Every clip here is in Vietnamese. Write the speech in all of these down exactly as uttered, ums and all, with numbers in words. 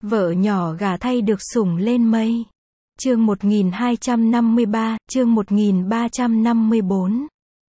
Vợ nhỏ gả thay được sủng lên mây. Chương một nghìn hai trăm năm mươi ba, chương một nghìn ba trăm năm mươi bốn.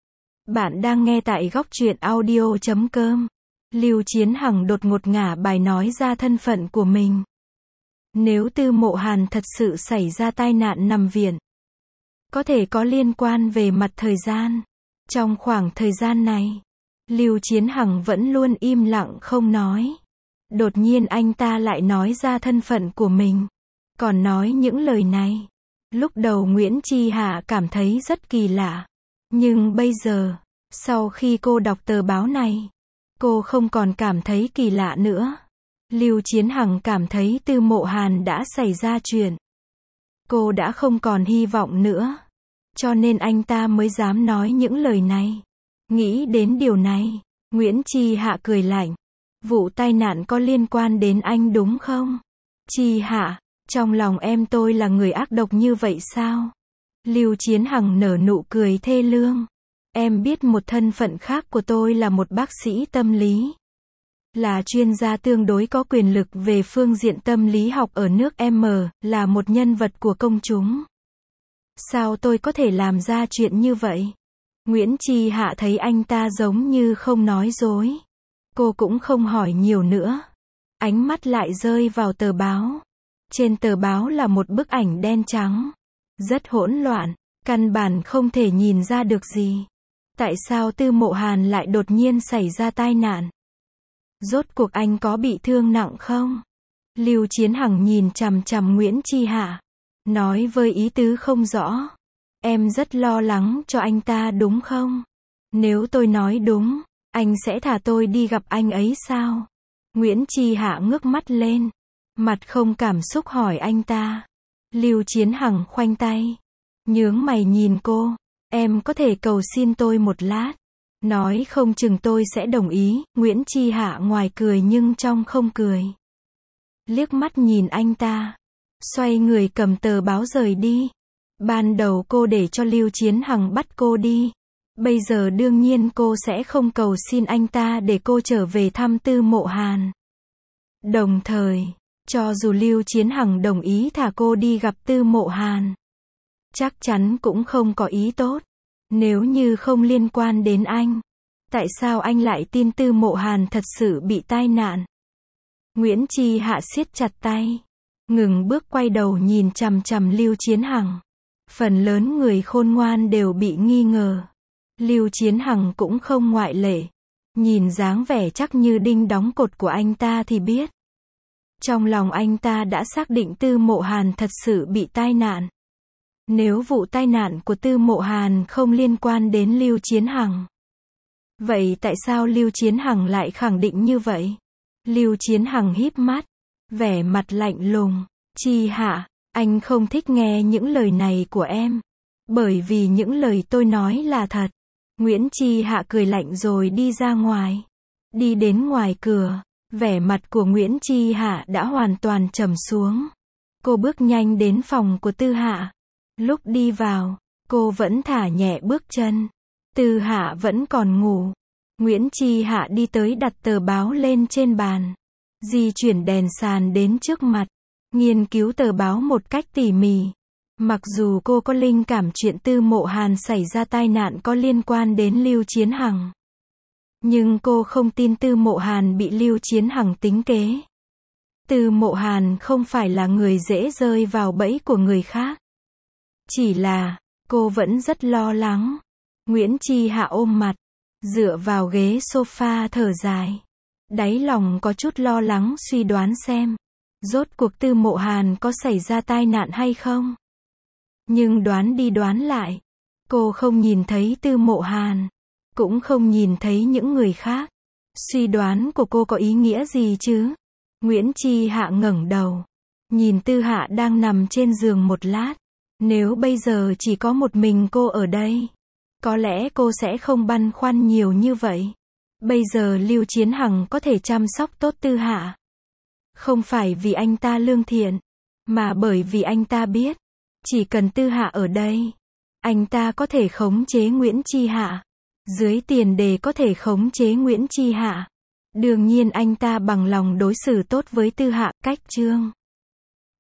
Bạn đang nghe tại góc truyện audio chấm com. Lưu Chiến Hằng đột ngột ngả bài nói ra thân phận của mình. Nếu Tư Mộ Hàn thật sự xảy ra tai nạn nằm viện, có thể có liên quan về mặt thời gian. Trong khoảng thời gian này, Lưu Chiến Hằng vẫn luôn im lặng không nói. Đột nhiên anh ta lại nói ra thân phận của mình. Còn nói những lời này. Lúc đầu Nguyễn Chi Hạ cảm thấy rất kỳ lạ. Nhưng bây giờ, sau khi cô đọc tờ báo này, cô không còn cảm thấy kỳ lạ nữa. Lưu Chiến Hằng cảm thấy Tư Mộ Hàn đã xảy ra chuyện. Cô đã không còn hy vọng nữa. Cho nên anh ta mới dám nói những lời này. Nghĩ đến điều này, Nguyễn Chi Hạ cười lạnh. Vụ tai nạn có liên quan đến anh đúng không? Chi Hạ, trong lòng em tôi là người ác độc như vậy sao? Lưu Chiến Hằng nở nụ cười thê lương. Em biết một thân phận khác của tôi là một bác sĩ tâm lý. Là chuyên gia tương đối có quyền lực về phương diện tâm lý học ở nước M, là một nhân vật của công chúng. Sao tôi có thể làm ra chuyện như vậy? Nguyễn Chi Hạ thấy anh ta giống như không nói dối. Cô cũng không hỏi nhiều nữa. Ánh mắt lại rơi vào tờ báo. Trên tờ báo là một bức ảnh đen trắng. Rất hỗn loạn, căn bản không thể nhìn ra được gì. Tại sao Tư Mộ Hàn lại đột nhiên xảy ra tai nạn? Rốt cuộc anh có bị thương nặng không? Lưu Chiến Hằng nhìn chằm chằm Nguyễn Chi Hạ. Nói với ý tứ không rõ. Em rất lo lắng cho anh ta đúng không? Nếu tôi nói đúng, anh sẽ thả tôi đi gặp anh ấy sao? Nguyễn Chi Hạ ngước mắt lên. Mặt không cảm xúc hỏi anh ta. Lưu Chiến Hằng khoanh tay. Nhướng mày nhìn cô. Em có thể cầu xin tôi một lát. Nói không chừng tôi sẽ đồng ý. Nguyễn Chi Hạ ngoài cười nhưng trong không cười. Liếc mắt nhìn anh ta. Xoay người cầm tờ báo rời đi. Ban đầu cô để cho Lưu Chiến Hằng bắt cô đi. Bây giờ đương nhiên cô sẽ không cầu xin anh ta để cô trở về thăm Tư Mộ Hàn. Đồng thời, cho dù Lưu Chiến Hằng đồng ý thả cô đi gặp Tư Mộ Hàn, chắc chắn cũng không có ý tốt. Nếu như không liên quan đến anh, tại sao anh lại tin Tư Mộ Hàn thật sự bị tai nạn? Nguyễn Chi Hạ siết chặt tay, ngừng bước quay đầu nhìn chằm chằm Lưu Chiến Hằng. Phần lớn người khôn ngoan đều bị nghi ngờ. Lưu Chiến Hằng cũng không ngoại lệ. Nhìn dáng vẻ chắc như đinh đóng cột của anh ta thì biết. Trong lòng anh ta đã xác định Tư Mộ Hàn thật sự bị tai nạn. Nếu vụ tai nạn của Tư Mộ Hàn không liên quan đến Lưu Chiến Hằng, vậy tại sao Lưu Chiến Hằng lại khẳng định như vậy? Lưu Chiến Hằng híp mắt, vẻ mặt lạnh lùng. Chi Hạ, anh không thích nghe những lời này của em. Bởi vì những lời tôi nói là thật. Nguyễn Chi Hạ cười lạnh rồi đi ra ngoài. Đi đến ngoài cửa, vẻ mặt của Nguyễn Chi Hạ đã hoàn toàn trầm xuống. Cô bước nhanh đến phòng của Tư Hạ. Lúc đi vào, cô vẫn thả nhẹ bước chân. Tư Hạ vẫn còn ngủ. Nguyễn Chi Hạ đi tới đặt tờ báo lên trên bàn. Di chuyển đèn sàn đến trước mặt. Nghiên cứu tờ báo một cách tỉ mỉ. Mặc dù cô có linh cảm chuyện Tư Mộ Hàn xảy ra tai nạn có liên quan đến Lưu Chiến Hằng, nhưng cô không tin Tư Mộ Hàn bị Lưu Chiến Hằng tính kế. Tư Mộ Hàn không phải là người dễ rơi vào bẫy của người khác. Chỉ là, cô vẫn rất lo lắng. Nguyễn Chi Hạ ôm mặt, dựa vào ghế sofa thở dài. Đáy lòng có chút lo lắng suy đoán xem, rốt cuộc Tư Mộ Hàn có xảy ra tai nạn hay không? Nhưng đoán đi đoán lại, cô không nhìn thấy Tư Mộ Hàn, cũng không nhìn thấy những người khác. Suy đoán của cô có ý nghĩa gì chứ? Nguyễn Chi Hạ ngẩng đầu, nhìn Tư Hạ đang nằm trên giường một lát. Nếu bây giờ chỉ có một mình cô ở đây, có lẽ cô sẽ không băn khoăn nhiều như vậy. Bây giờ Lưu Chiến Hằng có thể chăm sóc tốt Tư Hạ, không phải vì anh ta lương thiện, mà bởi vì anh ta biết, chỉ cần Tư Hạ ở đây, anh ta có thể khống chế Nguyễn Chi Hạ. Dưới tiền đề có thể khống chế Nguyễn Chi Hạ, Đương nhiên anh ta bằng lòng đối xử tốt với Tư Hạ, cách Trương